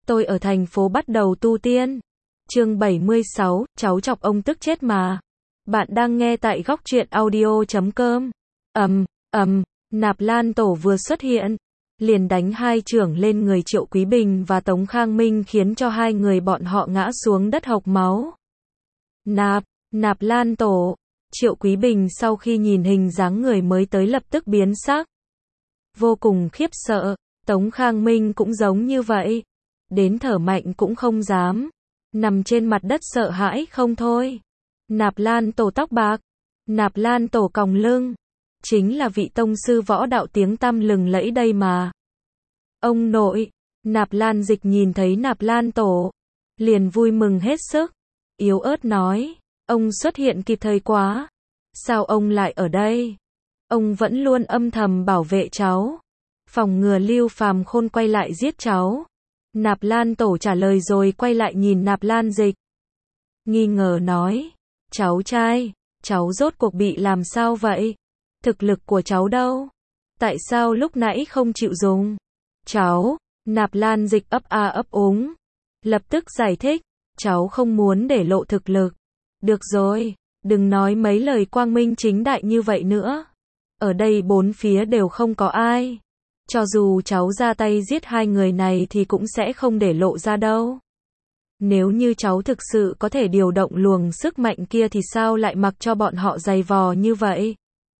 Tôi ở thành phố bắt đầu tu tiên. Chương 76, cháu chọc ông tức chết mà. Bạn đang nghe tại góc truyện audio.com. Nạp Lan Tổ vừa xuất hiện, liền đánh hai chưởng lên người Triệu Quý Bình và Tống Khang Minh khiến cho hai người bọn họ ngã xuống đất hộc máu. Nạp Lan Tổ. Triệu Quý Bình sau khi nhìn hình dáng người mới tới lập tức biến sắc. Vô cùng khiếp sợ, Tống Khang Minh cũng giống như vậy. Đến thở mạnh cũng không dám. Nằm trên mặt đất sợ hãi không thôi. Nạp Lan Tổ tóc bạc. Nạp Lan Tổ còng lưng. Chính là vị tông sư võ đạo tiếng tăm lừng lẫy đây mà. Ông nội. Nạp Lan Dịch nhìn thấy Nạp Lan Tổ, liền vui mừng hết sức. Yếu ớt nói. Ông xuất hiện kịp thời quá. Sao ông lại ở đây? Ông vẫn luôn âm thầm bảo vệ cháu, phòng ngừa Lưu Phàm Khôn quay lại giết cháu. Nạp Lan Tổ trả lời rồi quay lại nhìn Nạp Lan Dịch. Nghi ngờ nói. Cháu trai, cháu rốt cuộc bị làm sao vậy? Thực lực của cháu đâu? Tại sao lúc nãy không chịu dùng? Cháu, Nạp Lan Dịch ấp a ấp úng. Lập tức giải thích. Cháu không muốn để lộ thực lực. Được rồi, đừng nói mấy lời quang minh chính đại như vậy nữa. Ở đây bốn phía đều không có ai. Cho dù cháu ra tay giết hai người này thì cũng sẽ không để lộ ra đâu. Nếu như cháu thực sự có thể điều động luồng sức mạnh kia thì sao lại mặc cho bọn họ giày vò như vậy?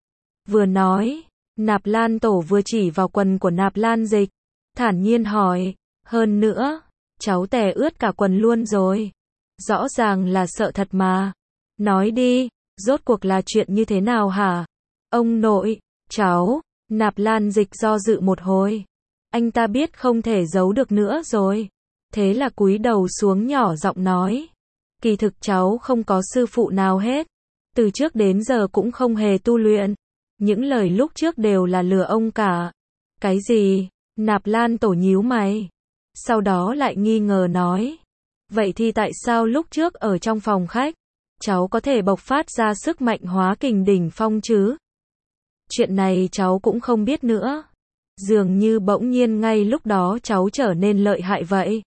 Vừa nói, Nạp Lan Tổ vừa chỉ vào quần của Nạp Lan Dịch, thản nhiên hỏi, hơn nữa, cháu tè ướt cả quần luôn rồi. Rõ ràng là sợ thật mà. Nói đi, rốt cuộc là chuyện như thế nào hả? Ông nội, cháu. Nạp Lan Dịch do dự một hồi. Anh ta biết không thể giấu được nữa rồi. Thế là cúi đầu xuống nhỏ giọng nói. Kỳ thực cháu không có sư phụ nào hết. Từ trước đến giờ cũng không hề tu luyện. Những lời lúc trước đều là lừa ông cả. Cái gì? Nạp Lan Tổ nhíu mày. Sau đó lại nghi ngờ nói. Vậy thì tại sao lúc trước ở trong phòng khách, cháu có thể bộc phát ra sức mạnh hóa kình đỉnh phong chứ? Chuyện này cháu cũng không biết nữa. Dường như bỗng nhiên ngay lúc đó cháu trở nên lợi hại vậy.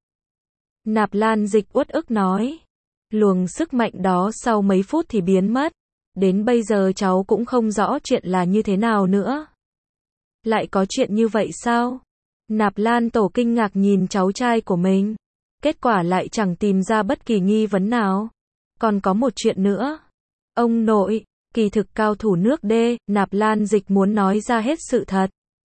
Nạp Lan Dịch uất ức nói. Luồng sức mạnh đó sau mấy phút thì biến mất. Đến bây giờ cháu cũng không rõ chuyện là như thế nào nữa. Lại có chuyện như vậy sao? Nạp Lan Tổ kinh ngạc nhìn cháu trai của mình. Kết quả lại chẳng tìm ra bất kỳ nghi vấn nào. Còn có một chuyện nữa. Ông nội, kỳ thực cao thủ nước D, Nạp Lan Dịch muốn nói ra hết sự thật.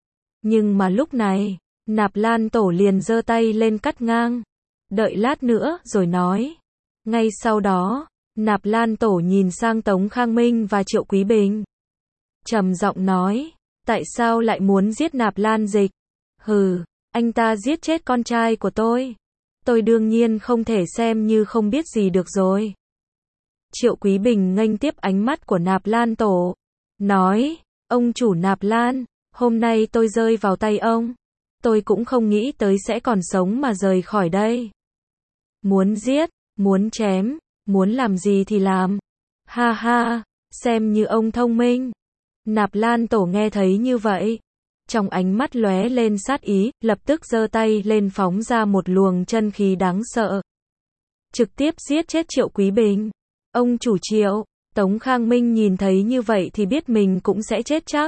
Nhưng mà lúc này, Nạp Lan Tổ liền giơ tay lên cắt ngang. Đợi lát nữa rồi nói. Ngay sau đó, Nạp Lan Tổ nhìn sang Tống Khang Minh và Triệu Quý Bình. Trầm giọng nói, tại sao lại muốn giết Nạp Lan Dịch? Hừ, anh ta giết chết con trai của tôi. Tôi đương nhiên không thể xem như không biết gì được rồi. Triệu Quý Bình nghênh tiếp ánh mắt của Nạp Lan Tổ. Nói, ông chủ Nạp Lan, hôm nay tôi rơi vào tay ông. Tôi cũng không nghĩ tới sẽ còn sống mà rời khỏi đây. Muốn giết, muốn chém, muốn làm gì thì làm. Ha ha, xem như ông thông minh. Nạp Lan Tổ nghe thấy như vậy. Trong ánh mắt lóe lên sát ý, lập tức giơ tay lên phóng ra một luồng chân khí đáng sợ. Trực tiếp giết chết Triệu Quý Bình. Ông chủ Triệu, Tống Khang Minh nhìn thấy như vậy thì biết mình cũng sẽ chết chắc.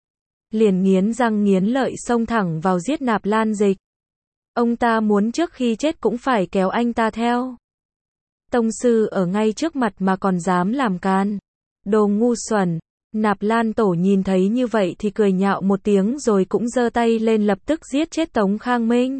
Liền nghiến răng nghiến lợi xông thẳng vào giết Nạp Lan Dịch. Ông ta muốn trước khi chết cũng phải kéo anh ta theo. Tông sư ở ngay trước mặt mà còn dám làm can. Đồ ngu xuẩn. Nạp Lan Tổ nhìn thấy như vậy thì cười nhạo một tiếng rồi cũng giơ tay lên lập tức giết chết Tống Khang Minh.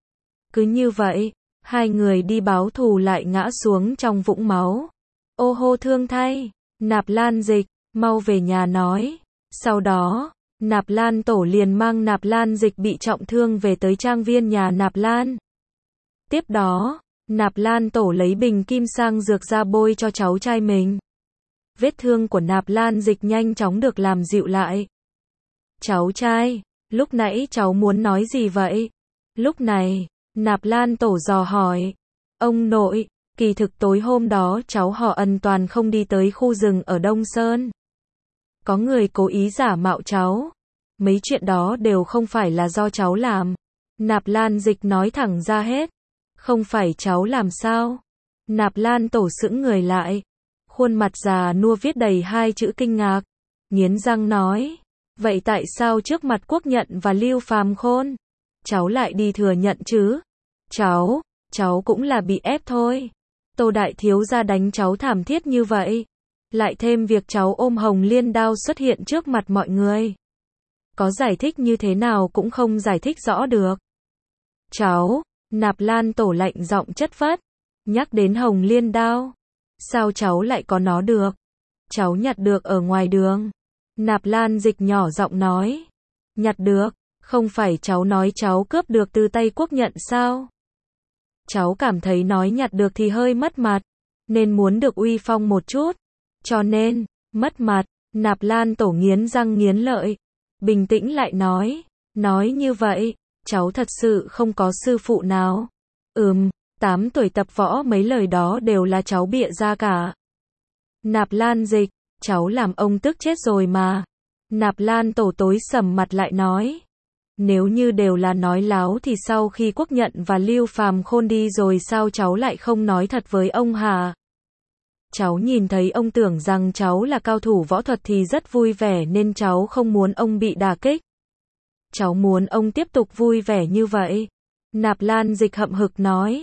Cứ như vậy, hai người đi báo thù lại ngã xuống trong vũng máu. Ô hô thương thay, Nạp Lan Dịch, mau về nhà nói. Sau đó, Nạp Lan Tổ liền mang Nạp Lan Dịch bị trọng thương về tới trang viên nhà Nạp Lan. Tiếp đó, Nạp Lan Tổ lấy bình kim sang dược ra bôi cho cháu trai mình. Vết thương của Nạp Lan Dịch nhanh chóng được làm dịu lại. Cháu trai, lúc nãy cháu muốn nói gì vậy? Lúc này, Nạp Lan Tổ dò hỏi. Ông nội, kỳ thực tối hôm đó cháu họ Ân toàn không đi tới khu rừng ở Đông Sơn. Có người cố ý giả mạo cháu. Mấy chuyện đó đều không phải là do cháu làm. Nạp Lan Dịch nói thẳng ra hết. Không phải cháu làm sao? Nạp Lan Tổ sững người lại. Khuôn mặt già nua viết đầy hai chữ kinh ngạc. Nghiến răng nói. Vậy tại sao trước mặt Quốc Nhận và Lưu Phàm Khôn, cháu lại đi thừa nhận chứ? Cháu cũng là bị ép thôi. Tô đại thiếu gia đánh cháu thảm thiết như vậy. Lại thêm việc cháu ôm Hồng Liên đao xuất hiện trước mặt mọi người. Có giải thích như thế nào cũng không giải thích rõ được. Cháu, Nạp Lan Tổ lạnh giọng chất phác. Nhắc đến Hồng Liên đao. Sao cháu lại có nó được? Cháu nhặt được ở ngoài đường. Nạp Lan Dịch nhỏ giọng nói. Nhặt được, không phải cháu nói cháu cướp được từ tay Quốc Nhận sao? Cháu cảm thấy nói nhặt được thì hơi mất mặt, nên muốn được uy phong một chút. Cho nên, mất mặt, Nạp Lan Tổ nghiến răng nghiến lợi. Bình tĩnh lại nói như vậy, cháu thật sự không có sư phụ nào. 8 tuổi tập võ mấy lời đó đều là cháu bịa ra cả. Nạp Lan Dịch, cháu làm ông tức chết rồi mà. Nạp Lan Tổ tối sầm mặt lại nói. Nếu như đều là nói láo thì sau khi Quốc Nhận và Lưu Phàm Khôn đi rồi sao cháu lại không nói thật với ông hả? Cháu nhìn thấy ông tưởng rằng cháu là cao thủ võ thuật thì rất vui vẻ nên cháu không muốn ông bị đả kích. Cháu muốn ông tiếp tục vui vẻ như vậy. Nạp Lan Dịch hậm hực nói.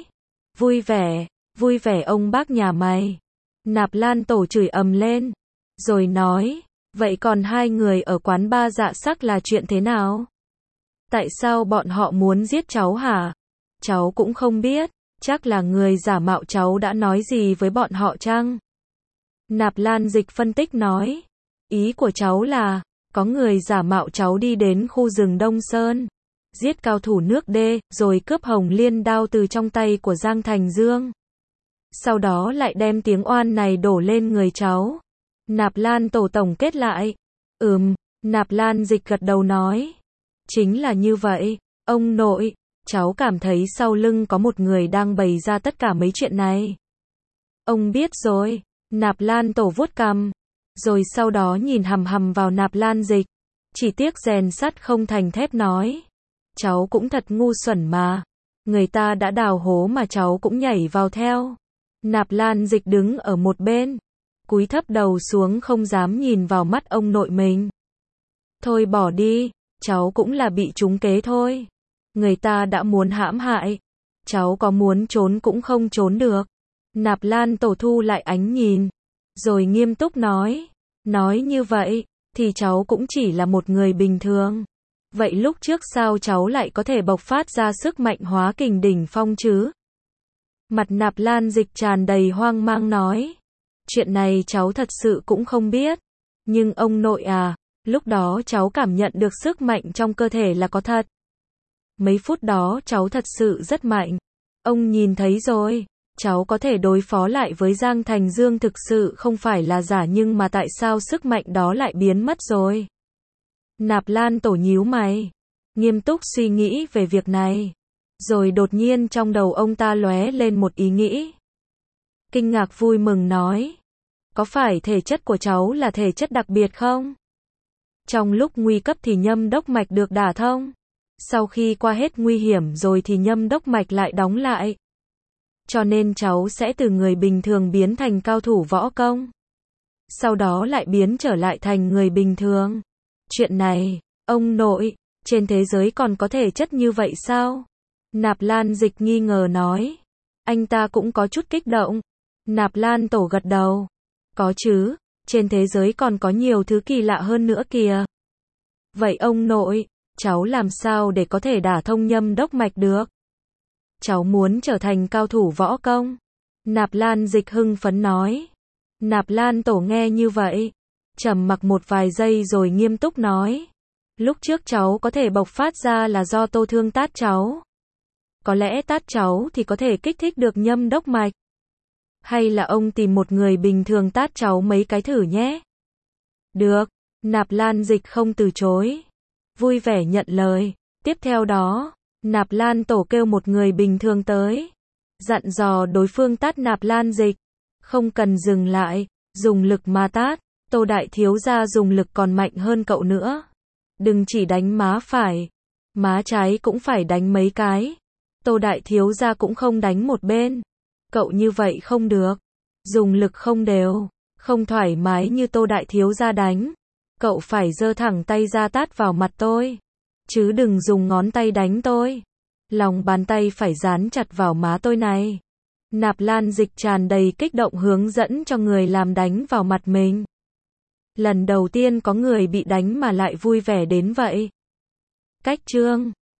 Vui vẻ ông bác nhà mày. Nạp Lan Tổ chửi ầm lên. Rồi nói, vậy còn hai người ở quán ba Dạ Sắc là chuyện thế nào? Tại sao bọn họ muốn giết cháu hả? Cháu cũng không biết, chắc là người giả mạo cháu đã nói gì với bọn họ chăng? Nạp Lan Dịch phân tích nói, ý của cháu là, có người giả mạo cháu đi đến khu rừng Đông Sơn, giết cao thủ nước đê, rồi cướp Hồng Liên đao từ trong tay của Giang Thành Dương. Sau đó lại đem tiếng oan này đổ lên người cháu. Nạp Lan Tổ tổng kết lại. Nạp Lan Dịch gật đầu nói. Chính là như vậy, ông nội, cháu cảm thấy sau lưng có một người đang bày ra tất cả mấy chuyện này. Ông biết rồi, Nạp Lan Tổ vuốt cằm, rồi sau đó nhìn hằm hằm vào Nạp Lan Dịch. Chỉ tiếc rèn sắt không thành thép nói. Cháu cũng thật ngu xuẩn mà. Người ta đã đào hố mà cháu cũng nhảy vào theo. Nạp Lan Dịch đứng ở một bên, cúi thấp đầu xuống không dám nhìn vào mắt ông nội mình. Thôi bỏ đi, cháu cũng là bị trúng kế thôi. Người ta đã muốn hãm hại, cháu có muốn trốn cũng không trốn được. Nạp Lan Tổ thu lại ánh nhìn, rồi nghiêm túc nói như vậy, thì cháu cũng chỉ là một người bình thường. Vậy lúc trước sao cháu lại có thể bộc phát ra sức mạnh hóa kình đỉnh phong chứ? Mặt Nạp Lan Dịch tràn đầy hoang mang nói. Chuyện này cháu thật sự cũng không biết. Nhưng ông nội à, lúc đó cháu cảm nhận được sức mạnh trong cơ thể là có thật. Mấy phút đó cháu thật sự rất mạnh. Ông nhìn thấy rồi, cháu có thể đối phó lại với Giang Thành Dương thực sự không phải là giả, nhưng mà tại sao sức mạnh đó lại biến mất rồi? Nạp Lan Tổ nhíu mày, nghiêm túc suy nghĩ về việc này. Rồi đột nhiên trong đầu ông ta lóe lên một ý nghĩ. Kinh ngạc vui mừng nói. Có phải thể chất của cháu là thể chất đặc biệt không? Trong lúc nguy cấp thì nhâm đốc mạch được đả thông. Sau khi qua hết nguy hiểm rồi thì nhâm đốc mạch lại đóng lại. Cho nên cháu sẽ từ người bình thường biến thành cao thủ võ công. Sau đó lại biến trở lại thành người bình thường. Chuyện này, ông nội, trên thế giới còn có thể chất như vậy sao? Nạp Lan Dịch nghi ngờ nói. Anh ta cũng có chút kích động. Nạp Lan Tổ gật đầu. Có chứ, trên thế giới còn có nhiều thứ kỳ lạ hơn nữa kìa. Vậy ông nội, cháu làm sao để có thể đả thông nhâm đốc mạch được? Cháu muốn trở thành cao thủ võ công. Nạp Lan Dịch hưng phấn nói. Nạp Lan Tổ nghe như vậy, trầm mặc một vài giây rồi nghiêm túc nói. Lúc trước cháu có thể bộc phát ra là do Tô Thương tát cháu. Có lẽ tát cháu thì có thể kích thích được nhâm đốc mạch. Hay là ông tìm một người bình thường tát cháu mấy cái thử nhé. Được, Nạp Lan Dịch không từ chối. Vui vẻ nhận lời. Tiếp theo đó, Nạp Lan Tổ kêu một người bình thường tới. Dặn dò đối phương tát Nạp Lan Dịch. Không cần dừng lại, dùng lực mà tát. Tô đại thiếu gia dùng lực còn mạnh hơn cậu nữa. Đừng chỉ đánh má phải, má trái cũng phải đánh mấy cái. Tô đại thiếu gia cũng không đánh một bên. Cậu như vậy không được. Dùng lực không đều, không thoải mái như Tô đại thiếu gia đánh. Cậu phải giơ thẳng tay ra tát vào mặt tôi. Chứ đừng dùng ngón tay đánh tôi. Lòng bàn tay phải dán chặt vào má tôi này. Nạp Lan Dịch tràn đầy kích động hướng dẫn cho người làm đánh vào mặt mình. Lần đầu tiên có người bị đánh mà lại vui vẻ đến vậy. Cách chương